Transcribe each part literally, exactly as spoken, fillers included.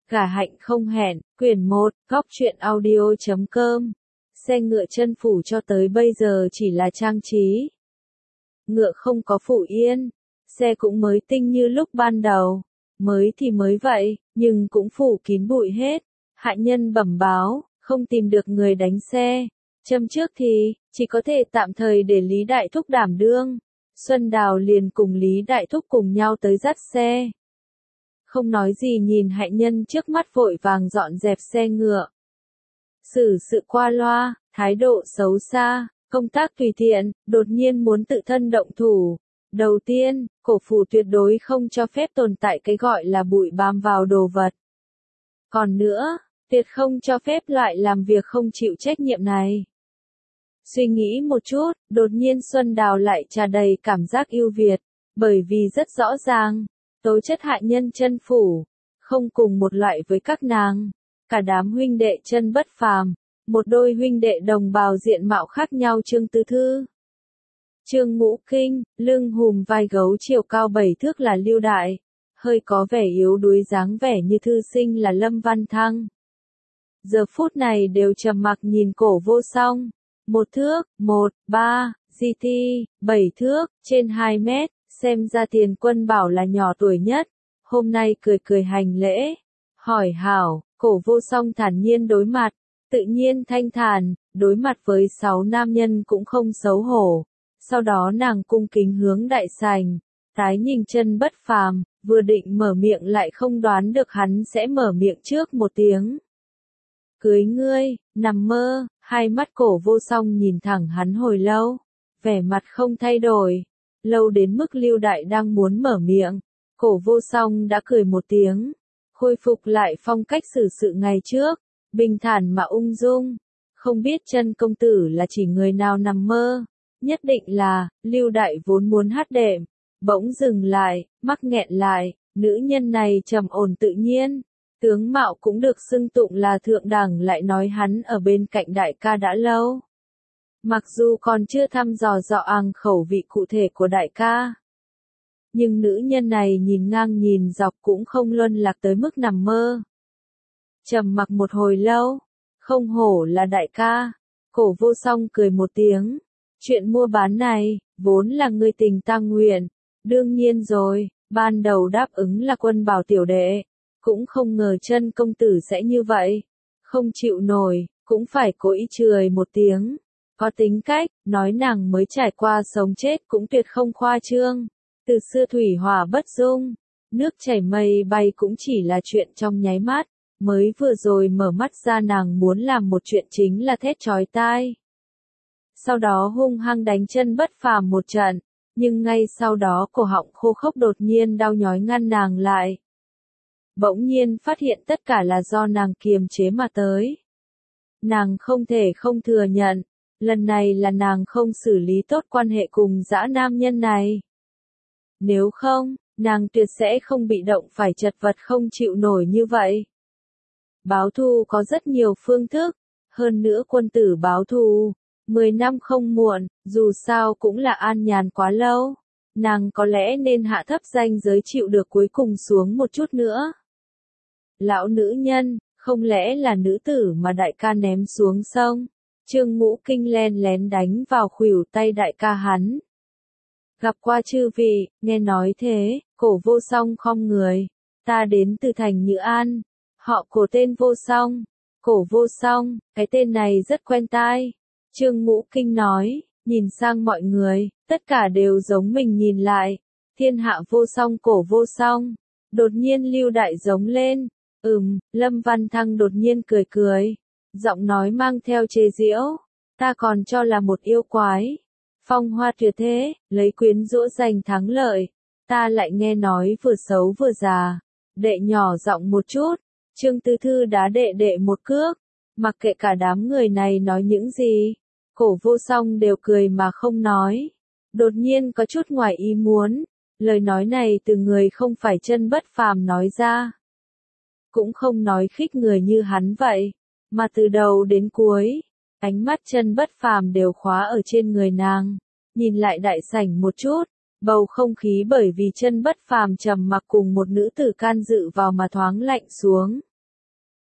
Gả hạnh không hẹn, quyển một, góc truyện audio chấm com. Xe ngựa chân phủ cho tới bây giờ chỉ là trang trí. Ngựa không có phủ yên, xe cũng mới tinh như lúc ban đầu. Mới thì mới vậy, nhưng cũng phủ kín bụi hết. Hạ nhân bẩm báo, không tìm được người đánh xe. Châm trước thì, chỉ có thể tạm thời để Lý Đại Thúc đảm đương. Xuân Đào liền cùng Lý Đại Thúc cùng nhau tới dắt xe. Không nói gì nhìn hạ nhân trước mắt vội vàng dọn dẹp xe ngựa. Xử sự qua loa, thái độ xấu xa, công tác tùy tiện, đột nhiên muốn tự thân động thủ. Đầu tiên, cổ phủ tuyệt đối không cho phép tồn tại cái gọi là bụi bám vào đồ vật. Còn nữa, tuyệt không cho phép loại làm việc không chịu trách nhiệm này. Suy nghĩ một chút, đột nhiên Xuân Đào lại tràn đầy cảm giác ưu việt, bởi vì rất rõ ràng, tố chất hạ nhân chân phủ, không cùng một loại với các nàng. Cả đám huynh đệ chân bất phàm, một đôi huynh đệ đồng bào diện mạo khác nhau Trương Tư Thư. Trương Ngũ Kinh, lưng hùm vai gấu chiều cao bảy thước là Lưu Đại, hơi có vẻ yếu đuối dáng vẻ như thư sinh là Lâm Văn Thăng. Giờ phút này đều trầm mặc nhìn Cổ Vô Song, một thước, một, ba, giê tê, bảy thước, trên hai mét, xem ra Tiền Quân bảo là nhỏ tuổi nhất, hôm nay cười cười hành lễ, hỏi hảo, Cổ Vô Song thản nhiên đối mặt, tự nhiên thanh thản, đối mặt với sáu nam nhân cũng không xấu hổ. Sau đó nàng cung kính hướng đại sảnh, tái nhìn chân bất phàm, vừa định mở miệng lại không đoán được hắn sẽ mở miệng trước một tiếng. Cưới ngươi, nằm mơ, hai mắt Cổ Vô Song nhìn thẳng hắn hồi lâu, vẻ mặt không thay đổi, lâu đến mức Lưu Đại đang muốn mở miệng, Cổ Vô Song đã cười một tiếng, khôi phục lại phong cách xử sự ngày trước, bình thản mà ung dung, không biết chân công tử là chỉ người nào nằm mơ. Nhất định là, Lưu Đại vốn muốn hát đệm, bỗng dừng lại, mắc nghẹn lại, nữ nhân này trầm ổn tự nhiên, tướng mạo cũng được xưng tụng là thượng đẳng lại nói hắn ở bên cạnh đại ca đã lâu. Mặc dù còn chưa thăm dò rõ àng khẩu vị cụ thể của đại ca, nhưng nữ nhân này nhìn ngang nhìn dọc cũng không luân lạc tới mức nằm mơ. Trầm mặc một hồi lâu, không hổ là đại ca, Cổ Vô Song cười một tiếng. Chuyện mua bán này, vốn là ngươi tình ta nguyện, đương nhiên rồi, ban đầu đáp ứng là Quân bảo tiểu đệ, cũng không ngờ chân công tử sẽ như vậy, không chịu nổi, cũng phải cố ý chửi một tiếng, có tính cách, nói nàng mới trải qua sống chết cũng tuyệt không khoa trương, từ xưa thủy hỏa bất dung, nước chảy mây bay cũng chỉ là chuyện trong nháy mắt, mới vừa rồi mở mắt ra nàng muốn làm một chuyện chính là thét chói tai. Sau đó hung hăng đánh chân bất phàm một trận, nhưng ngay sau đó cổ họng khô khốc đột nhiên đau nhói ngăn nàng lại. Bỗng nhiên phát hiện tất cả là do nàng kiềm chế mà tới. Nàng không thể không thừa nhận, lần này là nàng không xử lý tốt quan hệ cùng dã nam nhân này. Nếu không, nàng tuyệt sẽ không bị động phải chật vật không chịu nổi như vậy. Báo thù có rất nhiều phương thức, hơn nữa quân tử báo thù. Mười năm không muộn, dù sao cũng là an nhàn quá lâu, nàng có lẽ nên hạ thấp ranh giới chịu được cuối cùng xuống một chút nữa. Lão nữ nhân, không lẽ là nữ tử mà đại ca ném xuống sông? Trương Ngũ Kinh len lén đánh vào khuỷu tay đại ca hắn. Gặp qua chư vị, nghe nói thế, Cổ Vô Song khom người, ta đến từ thành Nhữ An, họ Cổ tên Vô Song, Cổ Vô Song, cái tên này rất quen tai. Trương Ngũ Kinh nói, nhìn sang mọi người, tất cả đều giống mình nhìn lại, thiên hạ vô song Cổ Vô Song, đột nhiên Lưu Đại giống lên, ừm, Lâm Văn Thăng đột nhiên cười cười, giọng nói mang theo chế giễu, ta còn cho là một yêu quái, phong hoa tuyệt thế, lấy quyến rũ giành thắng lợi, ta lại nghe nói vừa xấu vừa già, đệ nhỏ giọng một chút, Trương Tư Thư đá đệ đệ một cước. Mặc kệ cả đám người này nói những gì, Cổ Vô Song đều cười mà không nói. Đột nhiên có chút ngoài ý muốn, lời nói này từ người không phải chân bất phàm nói ra. Cũng không nói khích người như hắn vậy, mà từ đầu đến cuối, ánh mắt chân bất phàm đều khóa ở trên người nàng. Nhìn lại đại sảnh một chút, bầu không khí bởi vì chân bất phàm trầm mặc cùng một nữ tử can dự vào mà thoáng lạnh xuống.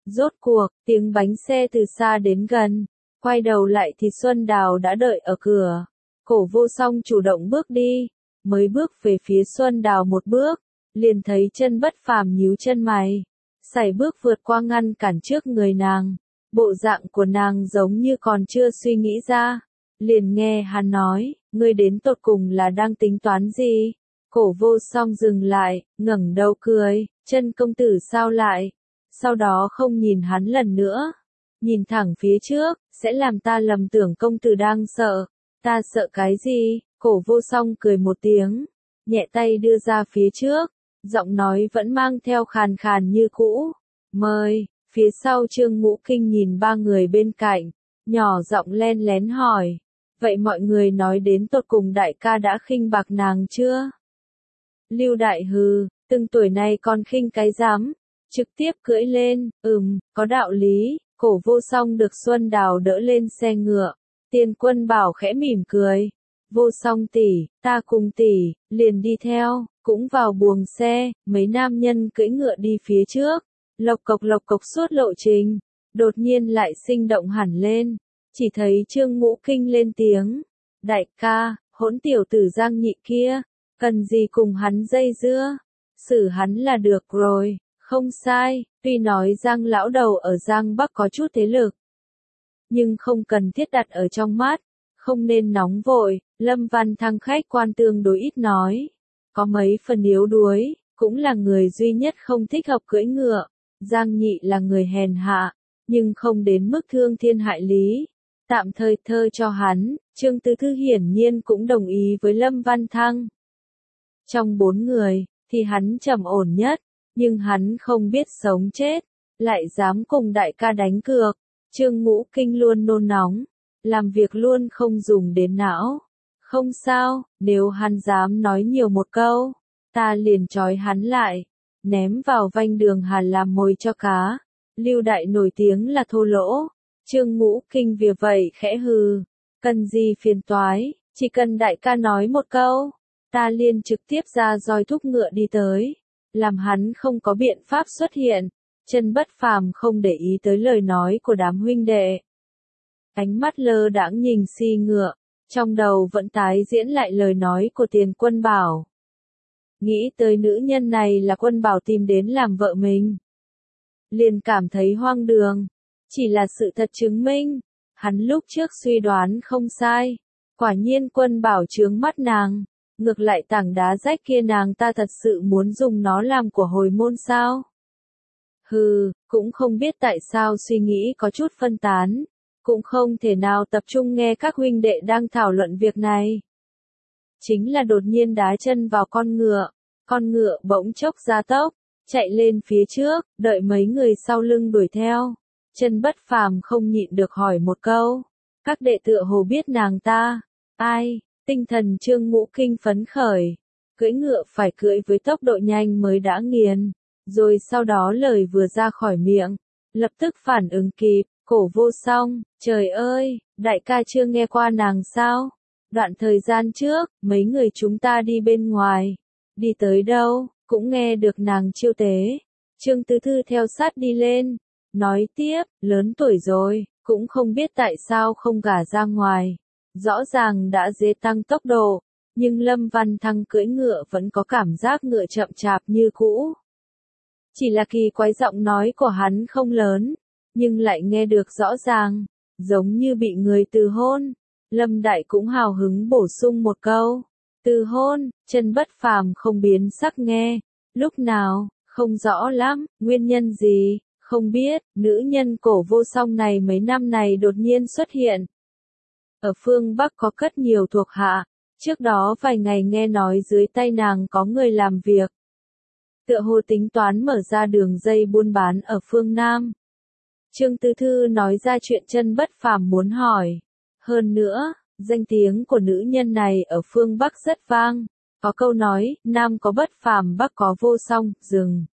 Rốt cuộc, tiếng bánh xe từ xa đến gần, quay đầu lại thì Xuân Đào đã đợi ở cửa. Cổ Vô Song chủ động bước đi, mới bước về phía Xuân Đào một bước, liền thấy Chân Bất Phàm nhíu chân mày, sải bước vượt qua ngăn cản trước người nàng. Bộ dạng của nàng giống như còn chưa suy nghĩ ra, liền nghe hắn nói, ngươi đến tột cùng là đang tính toán gì? Cổ Vô Song dừng lại, ngẩng đầu cười, Chân công tử sao lại? Sau đó không nhìn hắn lần nữa, nhìn thẳng phía trước, sẽ làm ta lầm tưởng công tử đang sợ. Ta sợ cái gì? Cổ Vô Song cười một tiếng, nhẹ tay đưa ra phía trước, giọng nói vẫn mang theo khàn khàn như cũ. Mời. Phía sau Trương Ngũ Kinh nhìn ba người bên cạnh, nhỏ giọng len lén hỏi, vậy mọi người nói đến tột cùng đại ca đã khinh bạc nàng chưa? Lưu Đại hừ, từng tuổi này còn khinh cái dám, trực tiếp cưỡi lên, ừm, có đạo lý. Cổ Vô Song được Xuân Đào đỡ lên xe ngựa, Tiền Quân Bảo khẽ mỉm cười, Vô Song tỷ, ta cùng tỷ, liền đi theo, cũng vào buồng xe, mấy nam nhân cưỡi ngựa đi phía trước. Lộc cộc lộc cộc suốt lộ trình, đột nhiên lại sinh động hẳn lên, chỉ thấy Trương Ngũ Kinh lên tiếng, đại ca, hỗn tiểu tử Giang Nhị kia, cần gì cùng hắn dây dưa, xử hắn là được rồi, không sai, tuy nói Giang lão đầu ở Giang Bắc có chút thế lực, nhưng không cần thiết đặt ở trong mắt, không nên nóng vội. Lâm Văn Thăng khách quan tương đối ít nói, có mấy phần yếu đuối, cũng là người duy nhất không thích hợp cưỡi ngựa. Giang Nhị là người hèn hạ, nhưng không đến mức thương thiên hại lý, tạm thời thơ cho hắn. Trương Tư Thư hiển nhiên cũng đồng ý với Lâm Văn Thăng. Trong bốn người, thì hắn trầm ổn nhất, nhưng hắn không biết sống chết, lại dám cùng đại ca đánh cược. Trương Ngũ Kinh luôn nôn nóng, làm việc luôn không dùng đến não. Không sao, nếu hắn dám nói nhiều một câu, ta liền trói hắn lại, ném vào vanh đường Hà làm mồi cho cá. Lưu Đại nổi tiếng là thô lỗ, Trương Ngũ Kinh vì vậy khẽ hừ, cần gì phiền toái, chỉ cần đại ca nói một câu, ta liền trực tiếp ra roi thúc ngựa đi tới, làm hắn không có biện pháp xuất hiện. Chân Bất Phàm không để ý tới lời nói của đám huynh đệ, ánh mắt lơ đãng nhìn xi ngựa, trong đầu vẫn tái diễn lại lời nói của Tiền Quân Bảo. Nghĩ tới nữ nhân này là Quân Bảo tìm đến làm vợ mình, liền cảm thấy hoang đường. Chỉ là sự thật chứng minh, hắn lúc trước suy đoán không sai. Quả nhiên Quân Bảo chướng mắt nàng, ngược lại tảng đá rách kia nàng ta thật sự muốn dùng nó làm của hồi môn sao? Hừ, cũng không biết tại sao suy nghĩ có chút phân tán, cũng không thể nào tập trung nghe các huynh đệ đang thảo luận việc này. Chính là đột nhiên đá chân vào con ngựa, con ngựa bỗng chốc gia tốc, chạy lên phía trước, đợi mấy người sau lưng đuổi theo. Chân Bất Phàm không nhịn được hỏi một câu, các đệ tựa hồ biết nàng ta, ai? Tinh thần Trương Ngũ Kinh phấn khởi, cưỡi ngựa phải cưỡi với tốc độ nhanh mới đã nghiền, rồi sau đó lời vừa ra khỏi miệng, lập tức phản ứng kịp. Cổ Vô Song, trời ơi, đại ca chưa nghe qua nàng sao? Đoạn thời gian trước, mấy người chúng ta đi bên ngoài, đi tới đâu, cũng nghe được nàng chiêu tế. Trương Tư Thư theo sát đi lên, nói tiếp, lớn tuổi rồi, cũng không biết tại sao không gả ra ngoài. Rõ ràng đã dễ tăng tốc độ, nhưng Lâm Văn Thăng cưỡi ngựa vẫn có cảm giác ngựa chậm chạp như cũ. Chỉ là kỳ quái giọng nói của hắn không lớn, nhưng lại nghe được rõ ràng, giống như bị người từ hôn. Lâm Đại cũng hào hứng bổ sung một câu, từ hôn. Chân Bất Phàm không biến sắc nghe, lúc nào, không rõ lắm, nguyên nhân gì, không biết. Nữ nhân Cổ Vô Song này mấy năm này đột nhiên xuất hiện. Ở phương Bắc có cất nhiều thuộc hạ, trước đó vài ngày nghe nói dưới tay nàng có người làm việc. Tựa hồ tính toán mở ra đường dây buôn bán ở phương Nam. Trương Tư Thư nói ra chuyện Chân Bất Phàm muốn hỏi. Hơn nữa, danh tiếng của nữ nhân này ở phương Bắc rất vang. Có câu nói, Nam có Bất Phàm Bắc có Vô Song, dừng.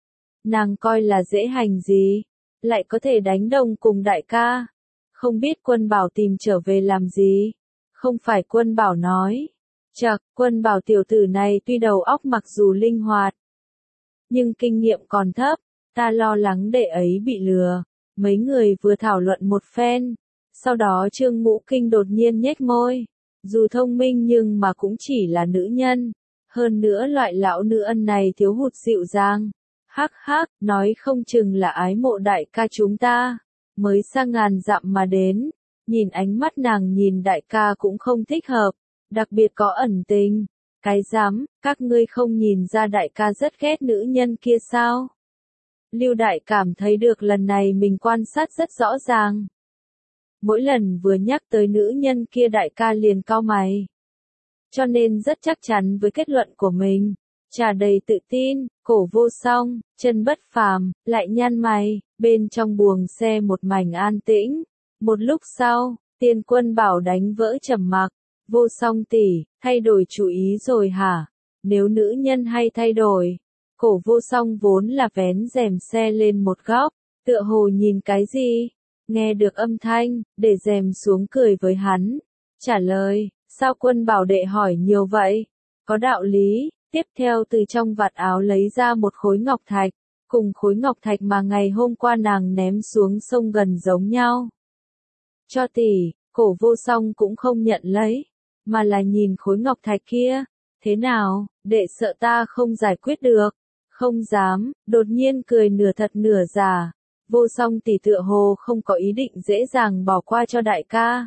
Nàng coi là dễ hành gì, lại có thể đánh đồng cùng đại ca. Không biết Quân Bảo tìm trở về làm gì. Không phải Quân Bảo nói. Chậc, Quân Bảo tiểu tử này tuy đầu óc mặc dù linh hoạt, nhưng kinh nghiệm còn thấp. Ta lo lắng đệ ấy bị lừa. Mấy người vừa thảo luận một phen. Sau đó Trương Ngũ Kinh đột nhiên nhếch môi. Dù thông minh nhưng mà cũng chỉ là nữ nhân. Hơn nữa loại lão nữ ân này thiếu hụt dịu dàng. Hắc hắc, nói không chừng là ái mộ đại ca chúng ta. Mới xa ngàn dặm mà đến. Nhìn ánh mắt nàng nhìn đại ca cũng không thích hợp. Đặc biệt có ẩn tình. Cái dám, các ngươi không nhìn ra đại ca rất ghét nữ nhân kia sao? Lưu Đại cảm thấy được lần này mình quan sát rất rõ ràng. Mỗi lần vừa nhắc tới nữ nhân kia đại ca liền cau mày. Cho nên rất chắc chắn với kết luận của mình. Trà đầy tự tin, cổ vô song, chân bất phàm, lại nhăn mày, bên trong buồng xe một mảnh an tĩnh. Một lúc sau, Tiên Quân Bảo đánh vỡ trầm mặc. Vô song tỷ, thay đổi chủ ý rồi hả? Nếu nữ nhân hay thay đổi. Cổ vô song vốn là vén rèm xe lên một góc, tựa hồ nhìn cái gì? Nghe được âm thanh, để rèm xuống cười với hắn. Trả lời, sao Quân Bảo đệ hỏi nhiều vậy? Có đạo lý. Tiếp theo từ trong vạt áo lấy ra một khối ngọc thạch, cùng khối ngọc thạch mà ngày hôm qua nàng ném xuống sông gần giống nhau. Cho tỷ, cổ vô song cũng không nhận lấy, mà là nhìn khối ngọc thạch kia. Thế nào, đệ sợ ta không giải quyết được? Không dám, đột nhiên cười nửa thật nửa giả. Vô song tỷ tựa hồ không có ý định dễ dàng bỏ qua cho đại ca.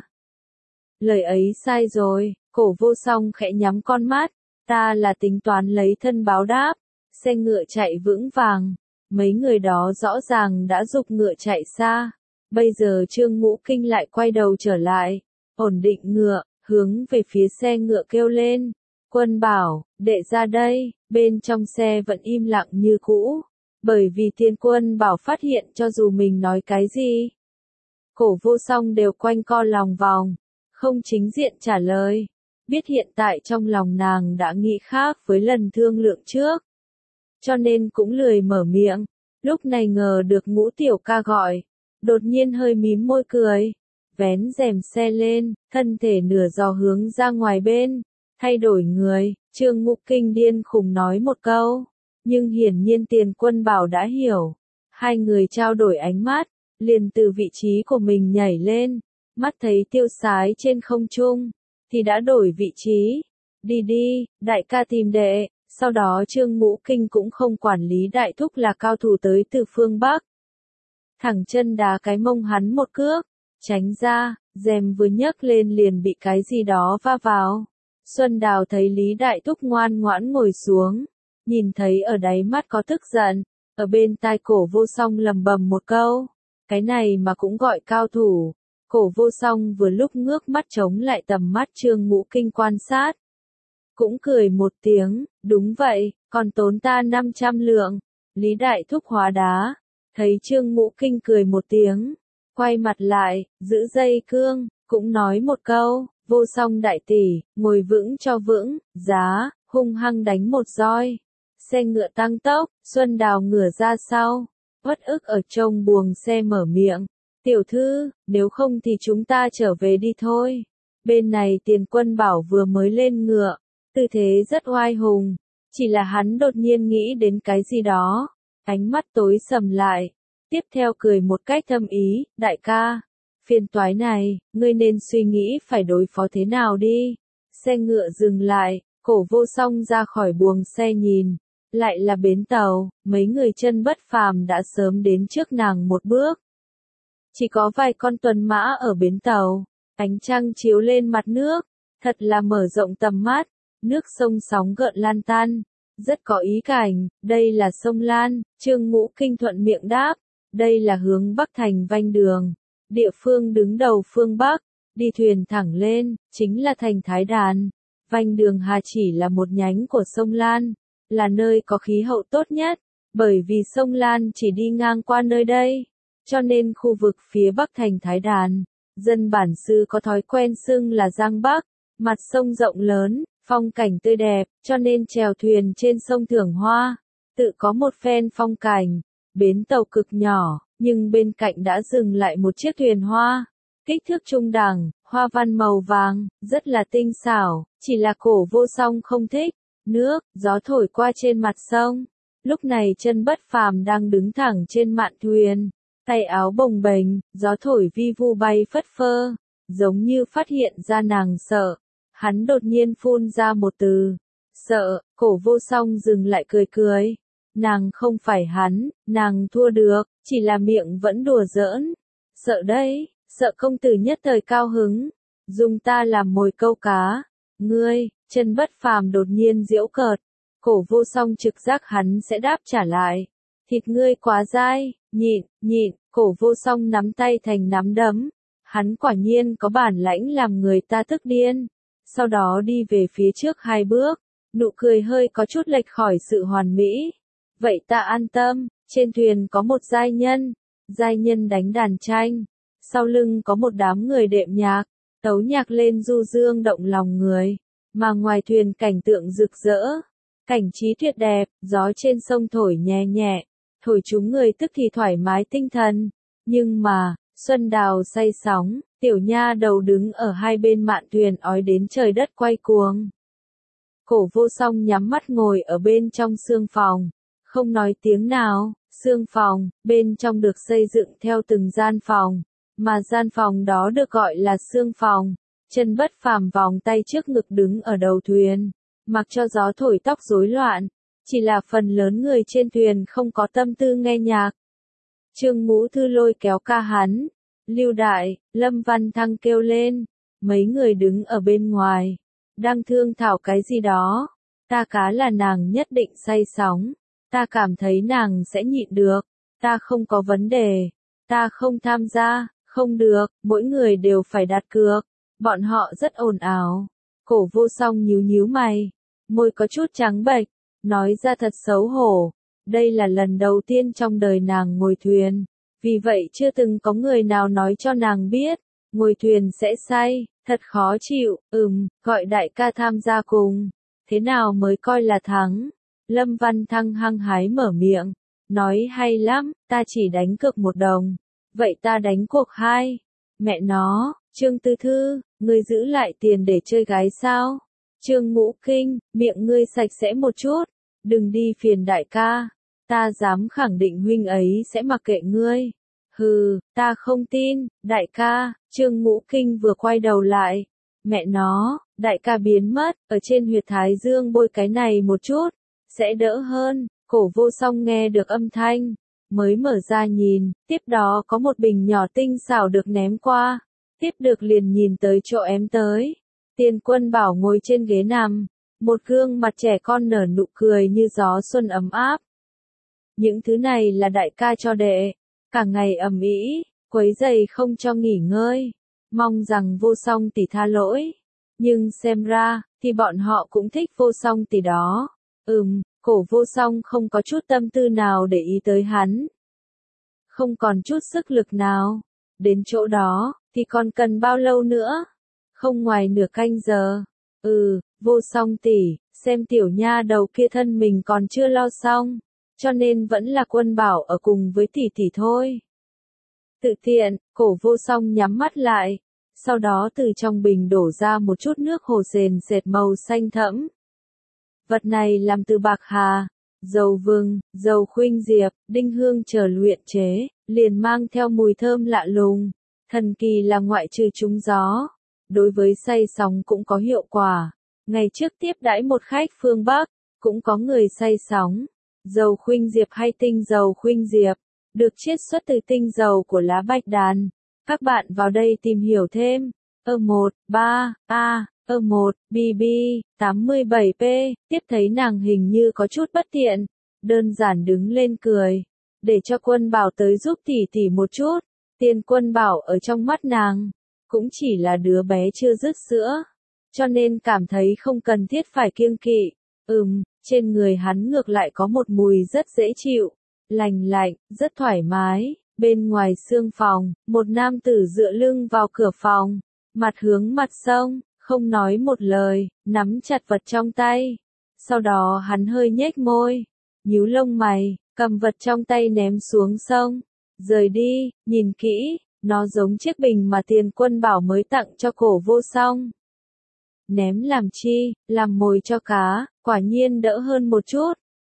Lời ấy sai rồi, cổ vô song khẽ nhắm con mắt. Ta là tính toán lấy thân báo đáp. Xe ngựa chạy vững vàng. Mấy người đó rõ ràng đã giục ngựa chạy xa. Bây giờ Trương Ngũ Kinh lại quay đầu trở lại. Ổn định ngựa, hướng về phía xe ngựa kêu lên. Quân Bảo, đệ ra đây. Bên trong xe vẫn im lặng như cũ. Bởi vì Tiên Quân Bảo phát hiện cho dù mình nói cái gì. Cổ vô song đều quanh co lòng vòng. Không chính diện trả lời. Biết hiện tại trong lòng nàng đã nghĩ khác với lần thương lượng trước. Cho nên cũng lười mở miệng. Lúc này ngờ được Ngũ tiểu ca gọi. Đột nhiên hơi mím môi cười. Vén rèm xe lên, thân thể nửa giò hướng ra ngoài bên. Thay đổi người, Trương Ngũ Kinh điên khùng nói một câu. Nhưng hiển nhiên Tiền Quân Bảo đã hiểu. Hai người trao đổi ánh mắt, liền từ vị trí của mình nhảy lên. Mắt thấy tiêu sái trên không trung. Thì đã đổi vị trí. Đi đi, đại ca tìm đệ. Sau đó Trương Ngũ Kinh cũng không quản lý đại thúc là cao thủ tới từ phương Bắc. Thẳng chân đá cái mông hắn một cước. Tránh ra, rèm vừa nhấc lên liền bị cái gì đó va vào. Xuân Đào thấy Lý Đại Thúc ngoan ngoãn ngồi xuống. Nhìn thấy ở đáy mắt có tức giận. Ở bên tai cổ vô song lầm bầm một câu. Cái này mà cũng gọi cao thủ. Cổ vô song vừa lúc ngước mắt chống lại tầm mắt Trương Ngũ Kinh quan sát. Cũng cười một tiếng, đúng vậy, còn tốn ta năm trăm lượng. Lý Đại Thúc hóa đá. Thấy Trương Ngũ Kinh cười một tiếng. Quay mặt lại, giữ dây cương, cũng nói một câu. Vô song đại tỷ, ngồi vững cho vững, giá, hung hăng đánh một roi. Xe ngựa tăng tốc, Xuân Đào ngửa ra sau. Uất ức ở trong buồng xe mở miệng. Tiểu thư, nếu không thì chúng ta trở về đi thôi. Bên này Tiền Quân Bảo vừa mới lên ngựa. Tư thế rất oai hùng. Chỉ là hắn đột nhiên nghĩ đến cái gì đó. Ánh mắt tối sầm lại. Tiếp theo cười một cách thâm ý, đại ca. Phiền toái này, ngươi nên suy nghĩ phải đối phó thế nào đi. Xe ngựa dừng lại, cổ vô song ra khỏi buồng xe nhìn. Lại là bến tàu, mấy người chân bất phàm đã sớm đến trước nàng một bước. Chỉ có vài con tuần mã ở bến tàu, ánh trăng chiếu lên mặt nước, thật là mở rộng tầm mắt, nước sông sóng gợn lan tan, rất có ý cảnh, đây là sông Lan, Trương Ngũ Kinh thuận miệng đáp, đây là hướng Bắc thành Vanh Đường, địa phương đứng đầu phương Bắc, đi thuyền thẳng lên, chính là thành Thái Đàn, Vanh Đường hà chỉ là một nhánh của sông Lan, là nơi có khí hậu tốt nhất, bởi vì sông Lan chỉ đi ngang qua nơi đây. Cho nên khu vực phía Bắc thành Thái Đàn, dân bản xứ có thói quen xưng là Giang Bắc, mặt sông rộng lớn, phong cảnh tươi đẹp, cho nên chèo thuyền trên sông Thưởng Hoa, tự có một phen phong cảnh, bến tàu cực nhỏ, nhưng bên cạnh đã dừng lại một chiếc thuyền hoa, kích thước trung đẳng, hoa văn màu vàng, rất là tinh xảo, chỉ là cổ vô song không thích, nước, gió thổi qua trên mặt sông, Lúc này Chân Bất Phàm đang đứng thẳng trên mạn thuyền, tay áo bồng bềnh, gió thổi vi vu bay phất phơ, giống như phát hiện ra nàng sợ. Hắn đột nhiên phun ra một từ, sợ. Cổ Vô Song dừng lại cười cười. Nàng không phải hắn, nàng thua được, chỉ là miệng vẫn đùa giỡn. Sợ đấy, sợ công tử nhất thời cao hứng, dùng ta làm mồi câu cá. Ngươi, Chân Bất Phàm đột nhiên giễu cợt. Cổ Vô Song trực giác hắn sẽ đáp trả lại. Thịt ngươi quá dai, nhịn, nhịn. Cổ Vô Song nắm tay thành nắm đấm. Hắn quả nhiên có bản lãnh làm người ta tức điên. Sau đó đi về phía trước hai bước, nụ cười hơi có chút lệch khỏi sự hoàn mỹ. Vậy ta an tâm, trên thuyền có một giai nhân, giai nhân đánh đàn tranh, sau lưng có một đám người đệm nhạc, tấu nhạc lên du dương động lòng người, mà ngoài thuyền cảnh tượng rực rỡ, cảnh trí tuyệt đẹp, gió trên sông thổi nhẹ nhẹ, thổi chúng người tức thì thoải mái tinh thần, nhưng mà, Xuân Đào say sóng, tiểu nha đầu đứng ở hai bên mạn thuyền ói đến trời đất quay cuồng. Cổ Vô Song nhắm mắt ngồi ở bên trong sương phòng, không nói tiếng nào. Sương phòng, bên trong được xây dựng theo từng gian phòng, mà gian phòng đó được gọi là sương phòng. Chân Bất Phàm vòng tay trước ngực đứng ở đầu thuyền, mặc cho gió thổi tóc rối loạn, chỉ là phần lớn người trên thuyền không có tâm tư nghe nhạc. Trương Ngũ Thư lôi kéo ca hắn, Lưu Đại, Lâm Văn Thăng kêu lên, mấy người đứng ở bên ngoài, đang thương thảo cái gì đó. Ta cá là nàng nhất định say sóng. Ta cảm thấy nàng sẽ nhịn được, ta không có vấn đề, ta không tham gia, không được, mỗi người đều phải đặt cược. Bọn họ rất ồn ào. Cổ Vô Song nhíu nhíu mày, môi có chút trắng bệch, nói ra thật xấu hổ. Đây là lần đầu tiên trong đời nàng ngồi thuyền, vì vậy chưa từng có người nào nói cho nàng biết, ngồi thuyền sẽ say, thật khó chịu. Ừm, gọi đại ca tham gia cùng, thế nào mới coi là thắng? Lâm Văn Thăng hăng hái mở miệng, nói hay lắm, ta chỉ đánh cược một đồng. Vậy ta đánh cuộc hai. Mẹ nó, Trương Tư Thư, ngươi giữ lại tiền để chơi gái sao? Trương Ngũ Kinh, miệng ngươi sạch sẽ một chút, đừng đi phiền đại ca. Ta dám khẳng định huynh ấy sẽ mặc kệ ngươi. Hừ, ta không tin, đại ca. Trương Ngũ Kinh vừa quay đầu lại. Mẹ nó, đại ca biến mất, ở trên huyệt thái dương bôi cái này một chút, sẽ đỡ hơn. Cổ Vô Song nghe được âm thanh, mới mở ra nhìn, tiếp đó có một bình nhỏ tinh xảo được ném qua, tiếp được liền nhìn tới chỗ ém tới. Tiền Quân Bảo ngồi trên ghế nằm, một gương mặt trẻ con nở nụ cười như gió xuân ấm áp. Những thứ này là đại ca cho đệ, cả ngày ầm ĩ, quấy rầy không cho nghỉ ngơi, mong rằng Vô Song tỷ tha lỗi. Nhưng xem ra, thì bọn họ cũng thích Vô Song tỷ đó. Ừm, Cổ Vô Song không có chút tâm tư nào để ý tới hắn. Không còn chút sức lực nào. Đến chỗ đó, thì còn cần bao lâu nữa? Không ngoài nửa canh giờ. Ừ, Vô Song tỷ, xem tiểu nha đầu kia thân mình còn chưa lo xong, cho nên vẫn là Quân Bảo ở cùng với tỷ tỷ thôi. Tự tiện, Cổ Vô Song nhắm mắt lại, sau đó từ trong bình đổ ra một chút nước hồ sền sệt màu xanh thẫm. Vật này làm từ bạc hà, dầu vừng, dầu khuynh diệp, đinh hương chờ luyện chế, liền mang theo mùi thơm lạ lùng. Thần kỳ là ngoại trừ trúng gió, đối với say sóng cũng có hiệu quả. Ngày trước tiếp đãi một khách phương Bắc, cũng có người say sóng. Dầu khuynh diệp hay tinh dầu khuynh diệp, được chiết xuất từ tinh dầu của lá bạch đàn. Các bạn vào đây tìm hiểu thêm. Ơ một, ba, A, Ơ một, bê bê, tám mươi bảy P, tiếp thấy nàng hình như có chút bất tiện. Đơn giản đứng lên cười. Để cho Quân Bảo tới giúp tỷ tỷ một chút. Tiền Quân Bảo ở trong mắt nàng, cũng chỉ là đứa bé chưa dứt sữa. Cho nên cảm thấy không cần thiết phải kiêng kỵ. Ừm, trên người hắn ngược lại có một mùi rất dễ chịu, lành lạnh, rất thoải mái. Bên ngoài sương phòng, một nam tử dựa lưng vào cửa phòng, mặt hướng mặt sông, không nói một lời, nắm chặt vật trong tay. Sau đó hắn hơi nhếch môi, nhíu lông mày, cầm vật trong tay ném xuống sông. Rời đi, nhìn kỹ, nó giống chiếc bình mà Tiền Quân Bảo mới tặng cho Cổ Vô Song. Ném làm chi, làm mồi cho cá, quả nhiên đỡ hơn một chút.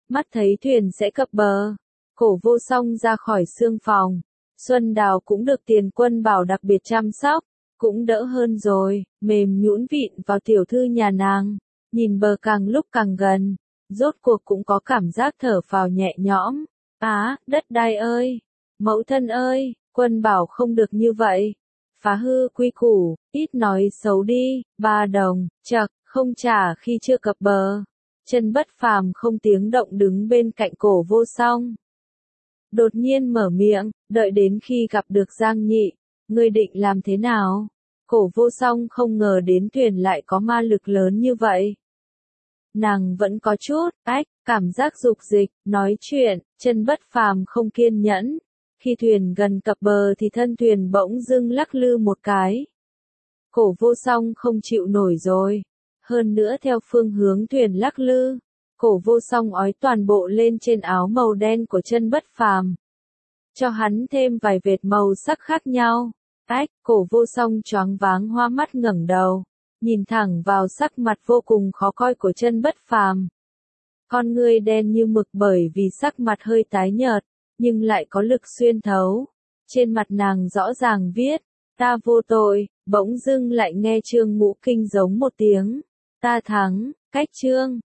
Mắt thấy thuyền sẽ cập bờ, Cổ Vô Song ra khỏi xương phòng. Xuân Đào cũng được Tiền Quân Bảo đặc biệt chăm sóc, cũng đỡ hơn rồi, mềm nhũn vịn vào tiểu thư nhà nàng, nhìn bờ càng lúc càng gần, rốt cuộc cũng có cảm giác thở phào nhẹ nhõm. Á, đất đai ơi, mẫu thân ơi, Quân Bảo không được như vậy, phá hư quy củ, ít nói xấu đi, ba đồng, chậc, không trả khi chưa cập bờ. Chân Bất Phàm không tiếng động đứng bên cạnh Cổ Vô Song. Đột nhiên mở miệng, đợi đến khi gặp được Giang Nhị, ngươi định làm thế nào? Cổ Vô Song không ngờ đến thuyền lại có ma lực lớn như vậy. Nàng vẫn có chút, ách, cảm giác dục dịch, nói chuyện, Chân Bất Phàm không kiên nhẫn. Khi thuyền gần cập bờ thì thân thuyền bỗng dưng lắc lư một cái. Cổ Vô Song không chịu nổi rồi. Hơn nữa theo phương hướng thuyền lắc lư, Cổ Vô Song ói toàn bộ lên trên áo màu đen của Chân Bất Phàm, cho hắn thêm vài vệt màu sắc khác nhau. Ách, Cổ Vô Song choáng váng hoa mắt ngẩng đầu, nhìn thẳng vào sắc mặt vô cùng khó coi của Chân Bất Phàm. Con ngươi đen như mực bởi vì sắc mặt hơi tái nhợt, nhưng lại có lực xuyên thấu. Trên mặt nàng rõ ràng viết, ta vô tội, bỗng dưng lại nghe Trương Ngũ Kinh giống một tiếng, ta thắng, cách chương.